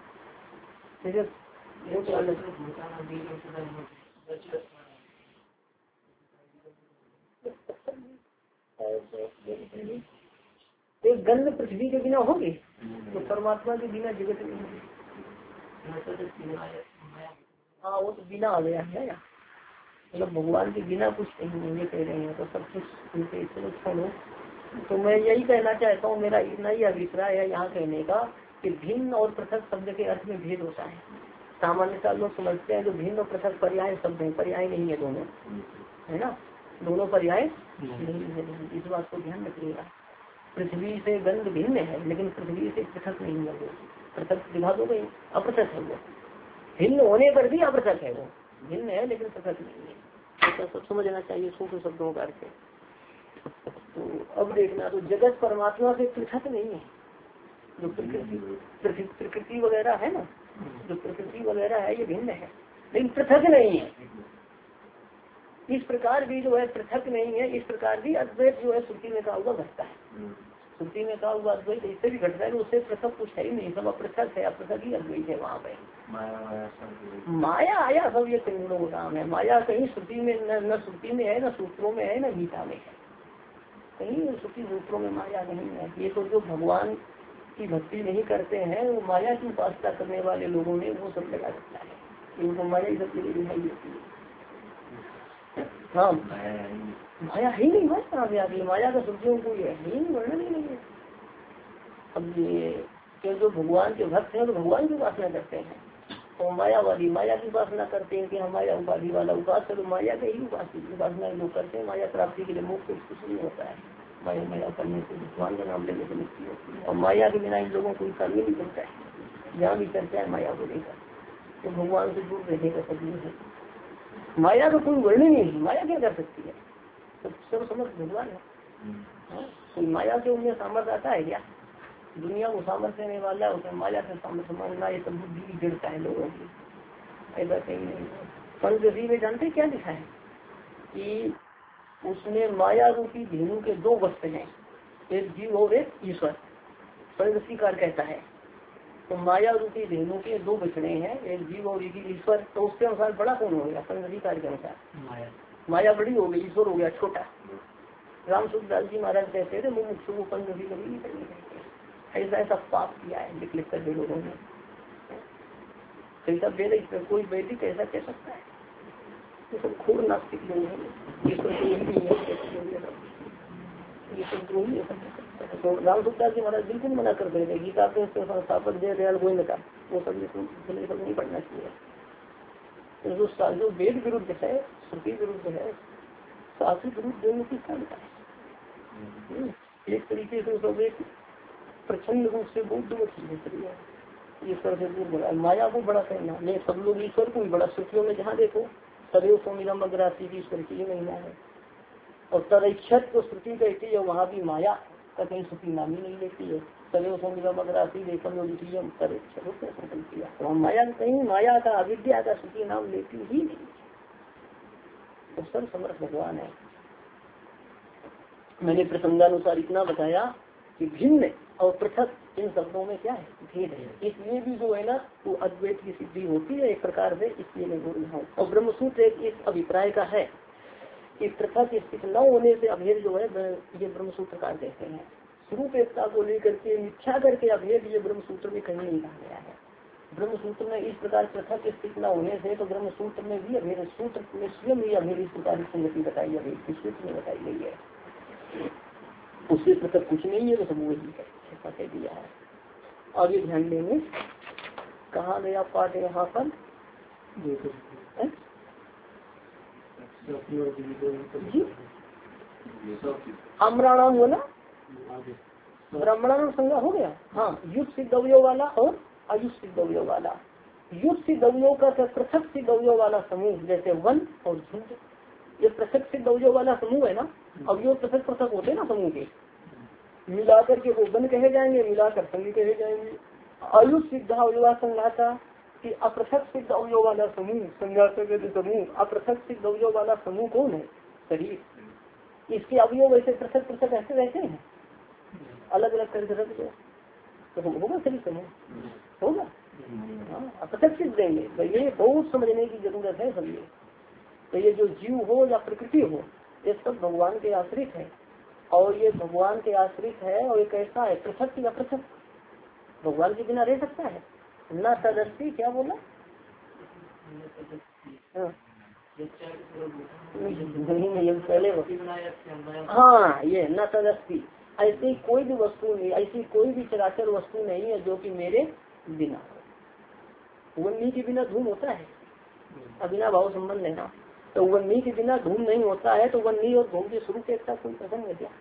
एक गंध पृथ्वी के बिना होगी तो परमात्मा के बिना जगत नहीं होगी। हाँ वो तो बिना आ गया है, मतलब भगवान के बिना कुछ नहीं ये कह रहे हैं, तो सब कुछ उनके चलो छोड़ो। तो मैं यही कहना चाहता हूँ, मेरा इतना ही अभिप्राय है यहाँ कहने का कि भिन्न और पृथक शब्द के अर्थ में भेद होता है। सामान्यतः लोग समझते हैं जो भिन्न और पृथक पर्याय शब्द है, पर्याय नहीं है दोनों, है ना, दोनों पर्याय नहीं है, इस बात को ध्यान रखिएगा। पृथ्वी से गंध भिन्न है लेकिन पृथ्वी से पृथक नहीं है, वो पृथक दिखा दो गई, अपृथक है वो, भिन्न होने पर भी अपृथक है वो, भिन्न है लेकिन पृथक नहीं है, तो सब समझना चाहिए सूक्ष्म शब्दों का अर्थ। तो अब देखना, तो जगत परमात्मा से पृथक नहीं है, जो प्रकृति वगैरह है ना, जो प्रकृति वगैरह है ये भिन्न है लेकिन पृथक नहीं है। इस प्रकार भी जो है पृथक नहीं है, इस प्रकार भी अद्वैत जो है श्रुति में कहा हुआ घटता है, श्रुति में कहा हुआ अद्वैत इससे भी घटता है, उससे पृथक कुछ है ही नहीं, सब अपृथक है, अपृथक ही अद्वैत है। वहाँ पे माया आया सब ये त्रिगुणों का काम है। माया कहीं श्रुति में न श्रुति में है, न सूत्रों में है, न गीता में है, कहीं श्रुति सूत्रों में माया नहीं है। ये तो जो भगवान की भक्ति नहीं करते हैं, वो माया की उपासना करने वाले लोगों ने वो सब लगा रखा है, उनको माया ही सब चीजें दिखाई देती है। हाँ माया ही नहीं है, कहाँ से आती माया का श्रुतियों को ये ही वर्णन ही नहीं है। अब ये कि जो भगवान के भक्त हैं तो भगवान की उपासना करते हैं, तो मायावादी माया की उपासना करते हैं कि हम माया उपाधि वाला उपासना, तो माया का ही उपासना लोग करते हैं। माया प्राप्ति के लिए मोक्ष कुछ नहीं होता है, माया माया करने से भगवान का नाम लेने से मुक्ति होती है, और माया के बिना इन लोगों को करने नहीं करता है। जहाँ भी चर्चा है माया को लेकर, तो भगवान से दूर रहने का सब है। माया का कोई वर्णन नहीं है, माया क्या कर सकती है, तो सब समझ भगवान है। कोई माया से उन्हें सामर्थ्य आता है क्या, दुनिया को सामर्थ्य देने वाला उसे माया से सामर्थ्य मानना, ये सब बुद्धि की गिरता है लोगों की, ऐसा कहीं नहीं है। पंचदशी में जानते क्या लिखा है कि उसमें माया रूपी धेनु के दो वस्त्र हैं, एक जीव और एक ईश्वर। पंचदशीकार कहता है तो माया रूपी धेनु के दो बछड़े हैं, एक जीव और एक ईश्वर, तो उसके अनुसार बड़ा कौन हो गया, पंचदशीकार के अनुसार माया बड़ी हो गई, ईश्वर हो गया छोटा। राम सुखदास जी महाराज कहते थे मुमुक्षु को पंचदशी कभी नहीं करनी चाहिए, ऐसा ऐसा पाप किया है लिख लिख कर दे लोगों ने। ऐसा वेद कोई वैदिक ऐसा कह सकता है, ये सब खूब नास्तिक लोग हैं, ईश्वर को यही है, ये सब द्रोही है। तो राम सुखदास जी महाराज बिल्कुल मना कर दे रहे, गीता के संस्थापक जय दयाल गोविंद का वो सब सब नहीं पढ़ना चाहिए। तो जो वेद विरुद्ध है, श्रुति विरुद्ध है, शास्त्र विरुद्ध दोनों की क्षमता है। एक तरीके से सब एक प्रचंड रूप से बहुत दूर चीजें है, ईश्वर से दूर बड़ा, माया को बड़ा कहना नहीं, सब लोग ईश्वर को ही बड़ा, श्रुतियों में जहाँ देखो सदैव सोमिलम अग्रासी की ईश्वर की महिमा है, और तदैक्षत को श्रुति कहती है, वहाँ भी माया का कहीं श्रुति नाम ही नहीं लेती है। सदैव सोमिलम अग्रासी देखम तो माया कहीं माया का अविद्या का श्रुति नाम लेती ही नहीं, तो सर्व समर्थ भगवान है। मैंने प्रसंगानुसार इतना बताया कि भिन्न और पृथक इन शब्दों में क्या है, भेद है, इसलिए भी जो है ना वो अद्वैत की सिद्धि होती है एक प्रकार से, इसलिए मैं बोल रहा हूँ। और ब्रह्मसूत्र एक अभिप्राय का है कि पृथक स्थित न होने से अभेद जो है ये ब्रह्मसूत्रकार कहते हैं। स्वरूप एकता को लेकर के मिथ्या करके अभेद ये ब्रह्मसूत्र में कहीं नहीं कहा गया है। ब्रह्मसूत्र में इस प्रकार पृथक स्थित न होने से, तो ब्रह्मसूत्र में भी अभेद, सूत्र में स्वयं ही अभेद इस प्रकार की संगति बताई, अभेद की सूत्र में बताई गई है, उससे पृथक कुछ नहीं है, तो सब वही है, ऐसा कह दिया है। आगे ध्यान देंगे, कहाँ गया पाठ यहाँ पर, जी आम्राणाम हुआ ना, ब्राह्मणानुम संज्ञा हो गया। हाँ युक्त सिद्ध अवयव वाला और अयुक्त सिद्ध अवयव वाला। युक्त सिद्ध अवयव का पृथक सिद्ध अवयव वाला समूह जैसे वन और झुंड, ये पृथक सिद्ध अवयव वाला समूह है ना। अवयव पृथक पृथक होते हैं ना समूह के, मिलाकर के वो वन कहे जाएंगे, मिलाकर संघ कहे जाएंगे। अयुक्त सिद्ध अवयव संघाता कि अपृथक सिद्ध अवयव वाला समूह, संघात समूह अपृथक सिद्ध अवयव वाला समूह कौन है? शरीर। इसके अवयव वैसे पृथक पृथक ऐसे रहते हैं, अलग अलग करके रख दो तो होगा शरीर समूह होगा। हाँ अपृथक सिद्ध देंगे तो ये बहुत समझने की जरूरत है सब। ये तो ये जो जीव हो या प्रकृति हो ये सब भगवान के आश्रित है, और ये भगवान के आश्रित है। और ये कैसा है? पृथक या पृथक, भगवान के बिना रह सकता है? न तदस्ती क्या बोला? हाँ नहीं पहले हाँ ये न तदस्ती, ऐसी कोई भी वस्तु नहीं, ऐसी कोई भी चराचर वस्तु नहीं है जो कि मेरे बिना। वन्नी के बिना धूम होता है? अबिना भाव संबंध है ना, तो वन्नी के बिना धूम नहीं होता है। तो वन्नी और धूम के स्वरूप एकता कोई प्रसंग है क्या?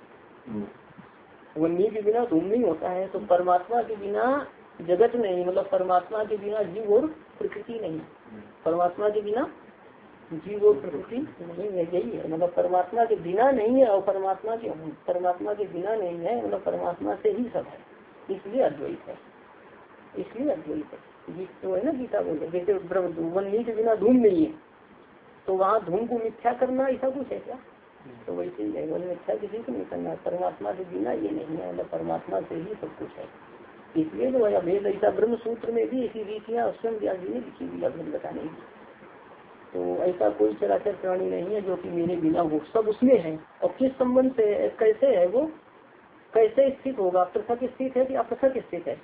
वन्नी के बिना धूम नहीं होता है। तो परमात्मा के बिना जगत नहीं, मतलब परमात्मा के बिना जीव और प्रकृति नहीं, परमात्मा के बिना जीव और प्रकृति नहीं है। यही है मतलब परमात्मा के बिना नहीं है, और परमात्मा के बिना नहीं है मतलब परमात्मा से ही सब है, इसलिए अद्वैत है, इसलिए अद्वैत है। तो है ना गीता बोले जैसे वन्नी के बिना धूम नहीं है, तो वहाँ धूम को मिथ्या करना ऐसा कुछ है क्या? तो वैसे ही है, मिथ्या किसी को नहीं करना, परमात्मा के बिना ये नहीं है, मतलब परमात्मा से ही सब कुछ है। इसलिए जो है वेद ऐसा ब्रह्म सूत्र में भी ऐसी रीतियाँ स्वयं व्यास जी ने लिखी हुई है बताने की। तो ऐसा कोई चराचर प्राणी नहीं है जो कि मेरे बिना हो, सब उसमें है। और किस संबंध से कैसे है वो, कैसे स्थित होगा? पृथक स्थित है कि अपृथक स्थित है?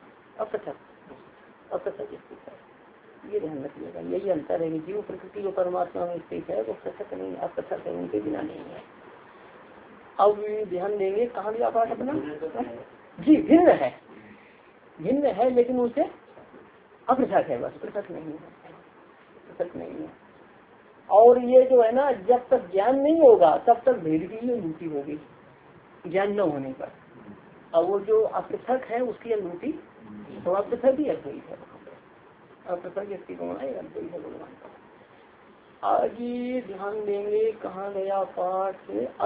अपृथक स्थित है, ये ध्यान रखिएगा। यही अंतर है कि जीव प्रकृति जो परमात्मा में स्थित है वो पृथक नहीं, अपृथक है, उनके बिना नहीं है। अब ध्यान देंगे कहाँ भी पाठ अपना जी भिन्न है लेकिन उनसे अपृथक है, बस पृथक नहीं है, पृथक नहीं है। और ये जो है ना जब तक ज्ञान नहीं होगा तब तक भेद की अनुभूति होगी, ज्ञान न होने पर। और वो जो अपृथक है उसकी अनुभूति तो अपृथक ही अद्वैत है, अपृथक स्थिति कौन है? अद्वैत है भगवान का। आगे ध्यान देंगे कहाँ गया पाठ?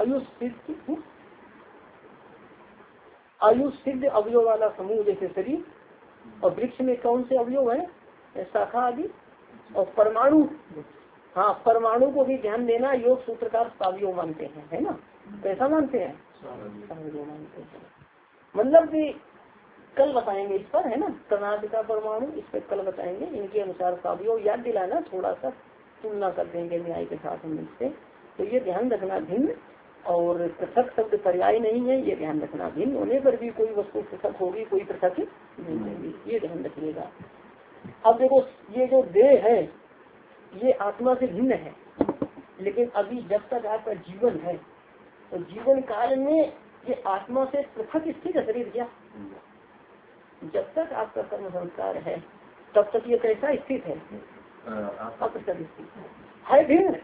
आयुष सिद्ध अवयव वाला समूह जैसे शरीर, और वृक्ष में कौन से अवयव है? शाखा आदि और परमाणु। हाँ परमाणु को भी ध्यान देना, योग सूत्रकार अवयव मानते हैं, है ना? कैसा मानते हैं? अवयव मानते हैं। मतलब कि कल बताएंगे इस पर, है ना? कर्नाटक का परमाणु इस पर कल बताएंगे, इनके अनुसार अवयव याद दिलाना, थोड़ा सा तुलना कर देंगे न्याय के साथ हम इससे। तो ये ध्यान रखना भिन्न और पृथक शब्द पर्याय नहीं है, ये ध्यान रखना। भिन्न होने पर भी कोई वस्तु पृथक होगी, कोई पृथक नहीं होगी, ये ध्यान रखिएगा। अब देखो ये जो देह है ये आत्मा से भिन्न है, लेकिन अभी जब तक आपका जीवन है तो जीवन काल में ये आत्मा से पृथक स्थित है शरीर क्या? जब तक आपका कर्म संस्कार है तब तक ये कैसा स्थित है? अपृथक स्थित है, भिन्न,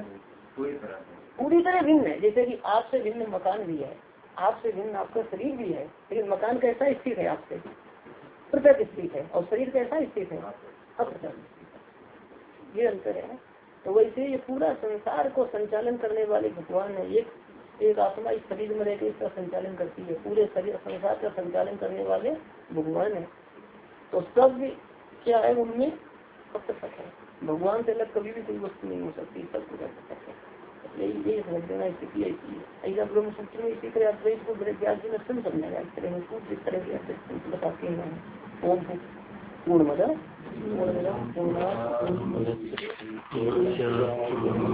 पूरी तरह भिन्न है। जैसे कि आपसे भिन्न मकान भी है, आपसे भिन्न आपका शरीर भी है, लेकिन मकान कैसा स्थित है? आपसे पृथक स्थित है, और शरीर कैसा स्थित है? अपृथक स्थित है, ये अंतर है। तो वैसे ये पूरा संसार को संचालन करने वाले भगवान है। एक आत्मा इस शरीर में रहकर इसका संचालन करती है, पूरे शरीर संसार का संचालन करने वाले भगवान है। तो सब क्या है उनमें? अपृथक है, भगवान से अलग कभी भी कोई वस्तु नहीं हो सकती, सब कुछ अपृथक है। यही समझ देना स्थिति ऐसी है। ऐसा ब्रह्म सूत्र में इसी तरह अद्वैत को व्यास जी ने स्वयं समझाया, इस तरह सूत्र इस तरह के बताते हैं। ओम पूर्णमद पूर्णमिदं पूर्णात्